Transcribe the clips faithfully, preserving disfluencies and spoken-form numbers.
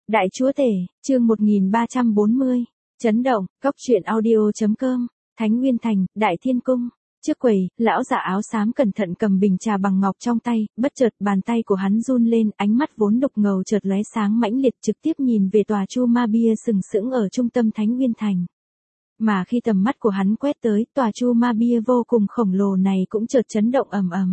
Đại chúa tể, chương một nghìn ba trăm bốn mươi, chấn động, cốc truyện audio.com, Thánh Nguyên Thành, Đại Thiên Cung. Trước quầy, lão già áo xám cẩn thận cầm bình trà bằng ngọc trong tay, bất chợt bàn tay của hắn run lên, ánh mắt vốn đục ngầu chợt lóe sáng mãnh liệt trực tiếp nhìn về tòa chu ma bia sừng sững ở trung tâm Thánh Nguyên Thành. Mà khi tầm mắt của hắn quét tới, tòa chu ma bia vô cùng khổng lồ này cũng chợt chấn động ầm ầm.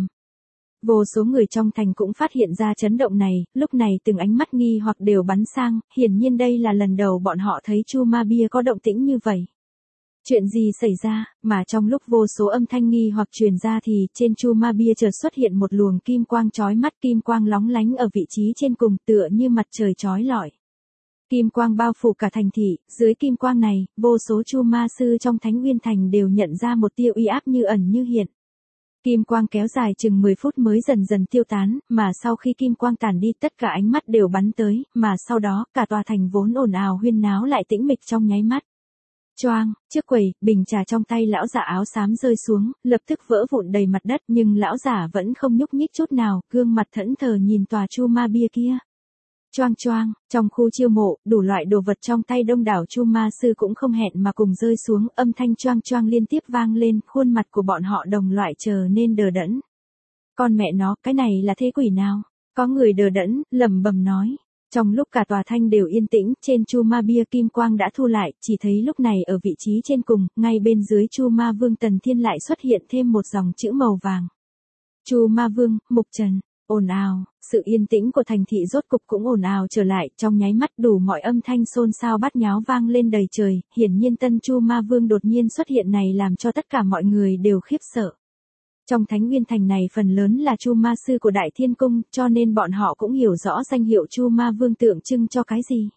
Vô số người trong thành cũng phát hiện ra chấn động này, lúc này từng ánh mắt nghi hoặc đều bắn sang, hiển nhiên đây là lần đầu bọn họ thấy chu ma bia có động tĩnh như vậy. Chuyện gì xảy ra, mà trong lúc vô số âm thanh nghi hoặc truyền ra thì trên chu ma bia chợt xuất hiện một luồng kim quang chói mắt, kim quang lóng lánh ở vị trí trên cùng tựa như mặt trời chói lọi. Kim quang bao phủ cả thành thị, dưới kim quang này, vô số chu ma sư trong Thánh Nguyên Thành đều nhận ra một tia uy áp như ẩn như hiện. Kim quang kéo dài chừng mười phút mới dần dần tiêu tán, mà sau khi kim quang tản đi tất cả ánh mắt đều bắn tới, mà sau đó cả tòa thành vốn ồn ào huyên náo lại tĩnh mịch trong nháy mắt. Choang, trước quầy, bình trà trong tay lão giả áo xám rơi xuống, lập tức vỡ vụn đầy mặt đất, nhưng lão giả vẫn không nhúc nhích chút nào, gương mặt thẫn thờ nhìn tòa chu ma bia kia. Choang choang, trong khu chiêu mộ, đủ loại đồ vật trong tay đông đảo chu ma sư cũng không hẹn mà cùng rơi xuống, âm thanh choang choang liên tiếp vang lên, khuôn mặt của bọn họ đồng loại trở nên đờ đẫn. Con mẹ nó, cái này là thế quỷ nào? Có người đờ đẫn, lẩm bẩm nói. Trong lúc cả tòa thanh đều yên tĩnh, trên chu ma bia kim quang đã thu lại, chỉ thấy lúc này ở vị trí trên cùng, ngay bên dưới chu ma vương Tần Thiên lại xuất hiện thêm một dòng chữ màu vàng. Chu ma vương, Mục Trần. Ồn ào, sự yên tĩnh của thành thị rốt cục cũng ồn ào trở lại, trong nháy mắt đủ mọi âm thanh xôn xao bát nháo vang lên đầy trời, hiển nhiên tân chu ma vương đột nhiên xuất hiện này làm cho tất cả mọi người đều khiếp sợ. Trong Thánh Nguyên Thành này phần lớn là chu ma sư của Đại Thiên Cung, cho nên bọn họ cũng hiểu rõ danh hiệu chu ma vương tượng trưng cho cái gì.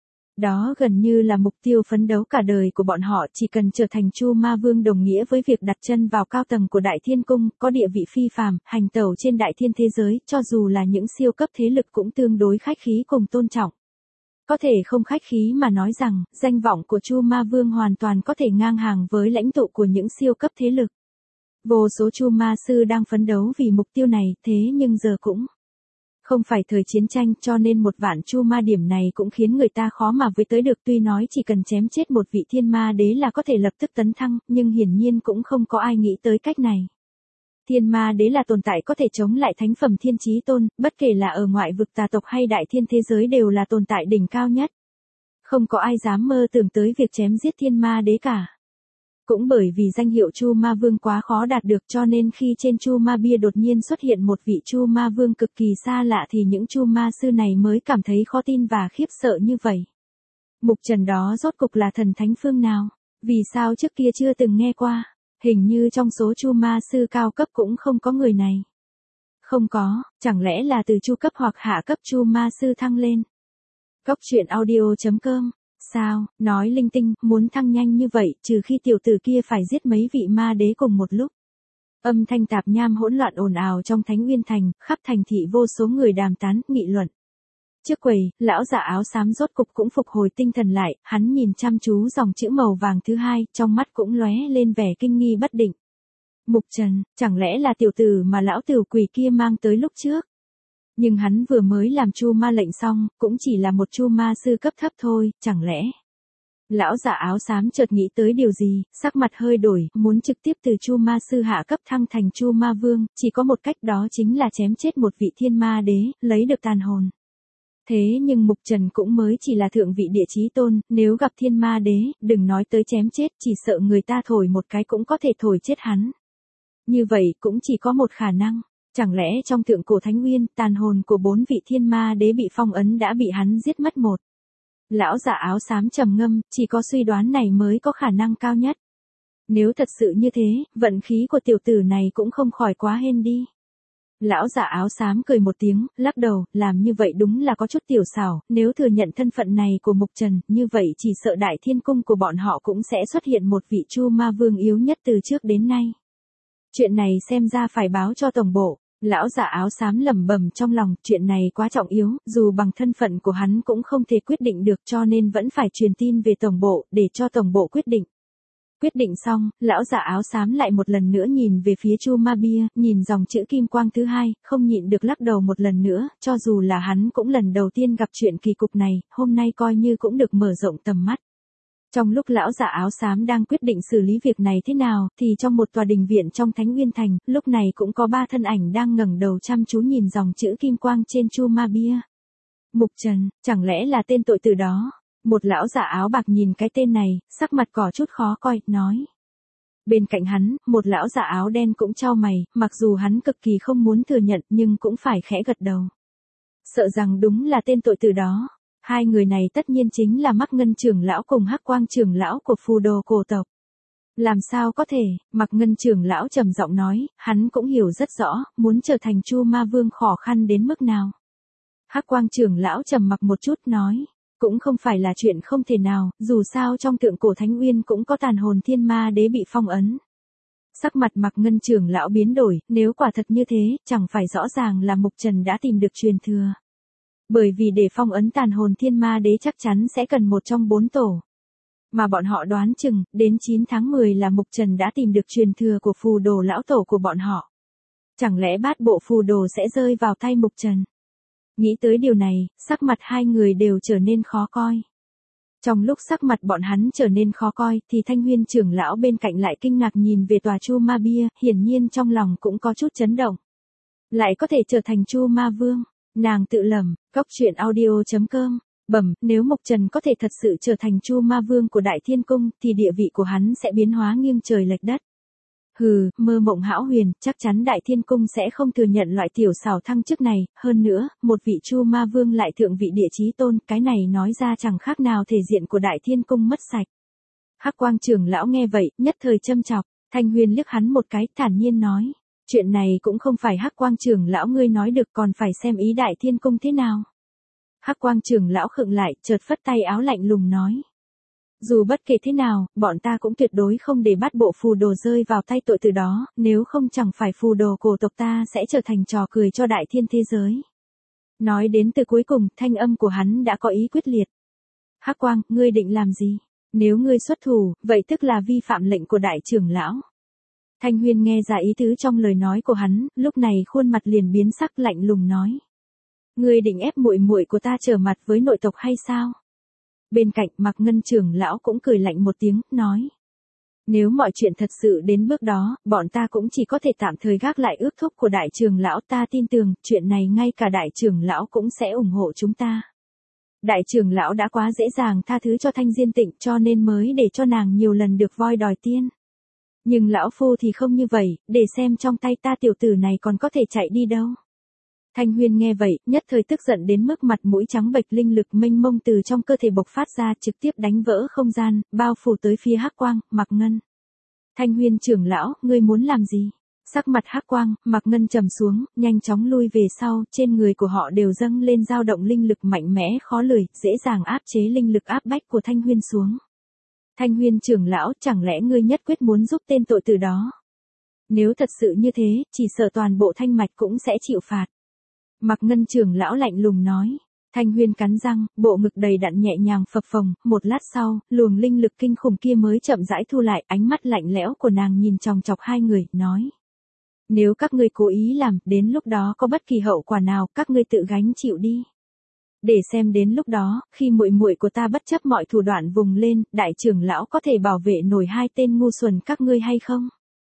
Đó gần như là mục tiêu phấn đấu cả đời của bọn họ, chỉ cần trở thành chu ma vương đồng nghĩa với việc đặt chân vào cao tầng của Đại Thiên Cung, có địa vị phi phàm, hành tẩu trên đại thiên thế giới, cho dù là những siêu cấp thế lực cũng tương đối khách khí cùng tôn trọng. Có thể không khách khí mà nói rằng, danh vọng của chu ma vương hoàn toàn có thể ngang hàng với lãnh tụ của những siêu cấp thế lực. Vô số chu ma sư đang phấn đấu vì mục tiêu này, thế nhưng giờ cũng không phải thời chiến tranh, cho nên một vạn chu ma điểm này cũng khiến người ta khó mà với tới được, tuy nói chỉ cần chém chết một vị thiên ma đế là có thể lập tức tấn thăng, nhưng hiển nhiên cũng không có ai nghĩ tới cách này. Thiên ma đế là tồn tại có thể chống lại thánh phẩm thiên chí tôn, bất kể là ở ngoại vực tà tộc hay đại thiên thế giới đều là tồn tại đỉnh cao nhất. Không có ai dám mơ tưởng tới việc chém giết thiên ma đế cả. Cũng bởi vì danh hiệu chu ma vương quá khó đạt được cho nên khi trên chu ma bia đột nhiên xuất hiện một vị chu ma vương cực kỳ xa lạ thì những chu ma sư này mới cảm thấy khó tin và khiếp sợ như vậy. Mục Trần đó rốt cục là thần thánh phương nào? Vì sao trước kia chưa từng nghe qua? Hình như trong số chu ma sư cao cấp cũng không có người này. Không có, chẳng lẽ là từ chu cấp hoặc hạ cấp chu ma sư thăng lên? Cốc truyện audio.com. Sao, nói linh tinh, muốn thăng nhanh như vậy, trừ khi tiểu tử kia phải giết mấy vị ma đế cùng một lúc. Âm thanh tạp nham hỗn loạn ồn ào trong Thánh Nguyên Thành, khắp thành thị vô số người đàm tán, nghị luận. Trước quầy, lão giả áo xám rốt cục cũng phục hồi tinh thần lại, hắn nhìn chăm chú dòng chữ màu vàng thứ hai, trong mắt cũng lóe lên vẻ kinh nghi bất định. Mục Trần, chẳng lẽ là tiểu tử mà lão tử quỷ kia mang tới lúc trước? Nhưng hắn vừa mới làm chu ma lệnh xong, cũng chỉ là một chu ma sư cấp thấp thôi, chẳng lẽ? Lão giả áo xám chợt nghĩ tới điều gì, sắc mặt hơi đổi, muốn trực tiếp từ chu ma sư hạ cấp thăng thành chu ma vương, chỉ có một cách đó chính là chém chết một vị thiên ma đế, lấy được tàn hồn. Thế nhưng Mục Trần cũng mới chỉ là thượng vị địa chí tôn, nếu gặp thiên ma đế, đừng nói tới chém chết, chỉ sợ người ta thổi một cái cũng có thể thổi chết hắn. Như vậy cũng chỉ có một khả năng. Chẳng lẽ trong thượng cổ Thánh Nguyên, tàn hồn của bốn vị thiên ma đế bị phong ấn đã bị hắn giết mất một. Lão giả áo xám trầm ngâm, chỉ có suy đoán này mới có khả năng cao nhất. Nếu thật sự như thế, vận khí của tiểu tử này cũng không khỏi quá hên đi. Lão giả áo xám cười một tiếng, lắc đầu, làm như vậy đúng là có chút tiểu xảo, nếu thừa nhận thân phận này của Mục Trần, như vậy chỉ sợ Đại Thiên Cung của bọn họ cũng sẽ xuất hiện một vị chu ma vương yếu nhất từ trước đến nay. Chuyện này xem ra phải báo cho tổng bộ. Lão giả áo xám lẩm bẩm trong lòng, chuyện này quá trọng yếu, dù bằng thân phận của hắn cũng không thể quyết định được cho nên vẫn phải truyền tin về tổng bộ, để cho tổng bộ quyết định. Quyết định xong, lão già áo xám lại một lần nữa nhìn về phía Chu Ma Bia, nhìn dòng chữ kim quang thứ hai, không nhịn được lắc đầu một lần nữa, cho dù là hắn cũng lần đầu tiên gặp chuyện kỳ cục này, hôm nay coi như cũng được mở rộng tầm mắt. Trong lúc lão già áo xám đang quyết định xử lý việc này thế nào, thì trong một tòa đình viện trong Thánh Nguyên Thành, lúc này cũng có ba thân ảnh đang ngẩng đầu chăm chú nhìn dòng chữ kim quang trên Chu Ma Bia. Mục Trần, chẳng lẽ là tên tội tử đó? Một lão già áo bạc nhìn cái tên này, sắc mặt có chút khó coi, nói. Bên cạnh hắn, một lão già áo đen cũng chau mày, mặc dù hắn cực kỳ không muốn thừa nhận nhưng cũng phải khẽ gật đầu. Sợ rằng đúng là tên tội tử đó. Hai người này tất nhiên chính là Mạc Ngân trưởng lão cùng Hắc Quang trưởng lão của Phù Đồ cổ tộc. Làm sao có thể, Mạc Ngân trưởng lão trầm giọng nói, hắn cũng hiểu rất rõ, muốn trở thành Chu Ma Vương khó khăn đến mức nào. Hắc Quang trưởng lão trầm mặc một chút nói, cũng không phải là chuyện không thể nào, dù sao trong tượng cổ Thánh Uyên cũng có tàn hồn thiên ma đế bị phong ấn. Sắc mặt Mạc Ngân trưởng lão biến đổi, nếu quả thật như thế, chẳng phải rõ ràng là Mục Trần đã tìm được truyền thừa. Bởi vì để phong ấn tàn hồn thiên ma đế chắc chắn sẽ cần một trong bốn tổ. Mà bọn họ đoán chừng, đến chín tháng mười là Mục Trần đã tìm được truyền thừa của Phù Đồ lão tổ của bọn họ. Chẳng lẽ bát bộ Phù Đồ sẽ rơi vào tay Mục Trần? Nghĩ tới điều này, sắc mặt hai người đều trở nên khó coi. Trong lúc sắc mặt bọn hắn trở nên khó coi, thì Thanh Nguyên trưởng lão bên cạnh lại kinh ngạc nhìn về tòa Chu Ma Bia, hiển nhiên trong lòng cũng có chút chấn động. Lại có thể trở thành Chu Ma Vương. Nàng tự lẩm, góc truyện audio chấm com, bẩm, nếu Mục Trần có thể thật sự trở thành Chu Ma Vương của Đại Thiên Cung, thì địa vị của hắn sẽ biến hóa nghiêng trời lệch đất. Hừ, mơ mộng hão huyền, chắc chắn Đại Thiên Cung sẽ không thừa nhận loại tiểu xảo thăng chức này, hơn nữa, một vị Chu Ma Vương lại thượng vị địa chí tôn, cái này nói ra chẳng khác nào thể diện của Đại Thiên Cung mất sạch. Hắc Quang trưởng lão nghe vậy, nhất thời châm chọc, Thanh Huyền liếc hắn một cái, thản nhiên nói. Chuyện này cũng không phải Hắc Quang trưởng lão ngươi nói được, còn phải xem ý Đại Thiên Cung thế nào. Hắc Quang trưởng lão khựng lại, chợt phất tay áo lạnh lùng nói. Dù bất kể thế nào, bọn ta cũng tuyệt đối không để bát bộ Phù Đồ rơi vào tay tội tử đó, nếu không chẳng phải Phù Đồ cổ tộc ta sẽ trở thành trò cười cho đại thiên thế giới. Nói đến từ cuối cùng, thanh âm của hắn đã có ý quyết liệt. Hắc Quang, ngươi định làm gì? Nếu ngươi xuất thủ, vậy tức là vi phạm lệnh của đại trưởng lão. Thanh Huyền nghe ra ý tứ trong lời nói của hắn, lúc này khuôn mặt liền biến sắc lạnh lùng nói. Ngươi định ép muội muội của ta trở mặt với nội tộc hay sao? Bên cạnh Mạc Ngân trưởng lão cũng cười lạnh một tiếng, nói. Nếu mọi chuyện thật sự đến bước đó, bọn ta cũng chỉ có thể tạm thời gác lại ước thúc của đại trưởng lão, ta tin tưởng, chuyện này ngay cả đại trưởng lão cũng sẽ ủng hộ chúng ta. Đại trưởng lão đã quá dễ dàng tha thứ cho Thanh Diên Tịnh cho nên mới để cho nàng nhiều lần được voi đòi tiên. Nhưng lão phu thì không như vậy, để xem trong tay ta tiểu tử này còn có thể chạy đi đâu. Thanh Huyền nghe vậy, nhất thời tức giận đến mức mặt mũi trắng bệch, linh lực mênh mông từ trong cơ thể bộc phát ra, trực tiếp đánh vỡ không gian, bao phủ tới phía Hắc Quang, Mạc Ngân. Thanh Huyền trưởng lão, ngươi muốn làm gì? Sắc mặt Hắc Quang, Mạc Ngân trầm xuống, nhanh chóng lui về sau, trên người của họ đều dâng lên dao động linh lực mạnh mẽ khó lường, dễ dàng áp chế linh lực áp bách của Thanh Huyền xuống. Thanh Huyền trưởng lão, chẳng lẽ ngươi nhất quyết muốn giúp tên tội tử đó? Nếu thật sự như thế, chỉ sợ toàn bộ Thanh Mạch cũng sẽ chịu phạt. Mạc Ngân trưởng lão lạnh lùng nói. Thanh Huyền cắn răng, bộ ngực đầy đặn nhẹ nhàng phập phồng, một lát sau, luồng linh lực kinh khủng kia mới chậm rãi thu lại, ánh mắt lạnh lẽo của nàng nhìn chòng chọc hai người, nói. Nếu các ngươi cố ý làm, đến lúc đó có bất kỳ hậu quả nào, các ngươi tự gánh chịu đi. Để xem đến lúc đó, khi muội muội của ta bất chấp mọi thủ đoạn vùng lên, đại trưởng lão có thể bảo vệ nổi hai tên ngu xuẩn các ngươi hay không?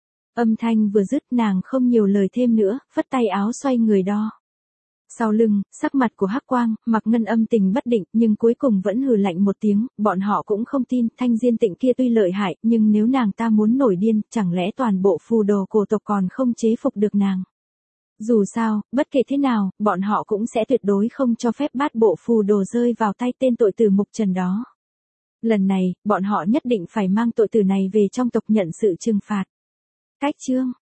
Âm thanh vừa dứt, nàng không nhiều lời thêm nữa, phất tay áo xoay người đo. Sau lưng, sắc mặt của Hắc Quang, Mạc Ngân âm tình bất định, nhưng cuối cùng vẫn hừ lạnh một tiếng, bọn họ cũng không tin, Thanh Diên Tịnh kia tuy lợi hại, nhưng nếu nàng ta muốn nổi điên, chẳng lẽ toàn bộ Phù Đồ cổ tộc còn không chế phục được nàng. Dù sao, bất kể thế nào, bọn họ cũng sẽ tuyệt đối không cho phép bát bộ Phù Đồ rơi vào tay tên tội tử Mục Trần đó. Lần này, bọn họ nhất định phải mang tội tử này về trong tộc nhận sự trừng phạt. Cách chương